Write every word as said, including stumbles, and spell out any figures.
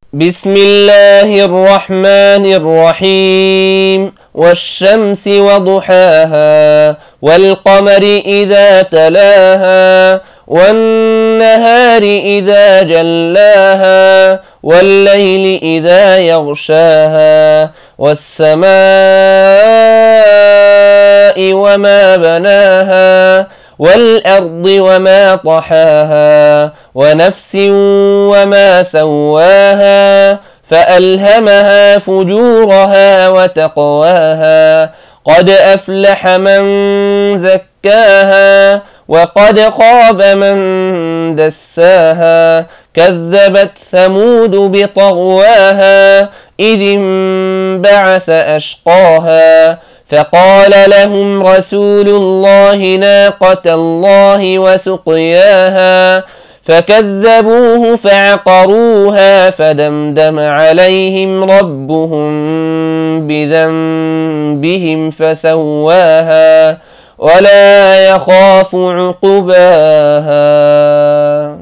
بسم الله الرحمن الرحيم والشمس وضحاها والقمر إذا تلاها والنهار إذا جلاها والليل إذا يغشاها والسماء وما بناها والأرض وما طحاها ونفس وما سواها فألهمها فجورها وتقواها قد أفلح من زكاها وقد خاب من دساها كذبت ثمود بطغواها إذ انبعث أشقاها فقال لهم رسول الله ناقة الله وسقياها فكذبوه فعقروها فدمدم عليهم ربهم بذنبهم فسواها ولا يخاف عقباها.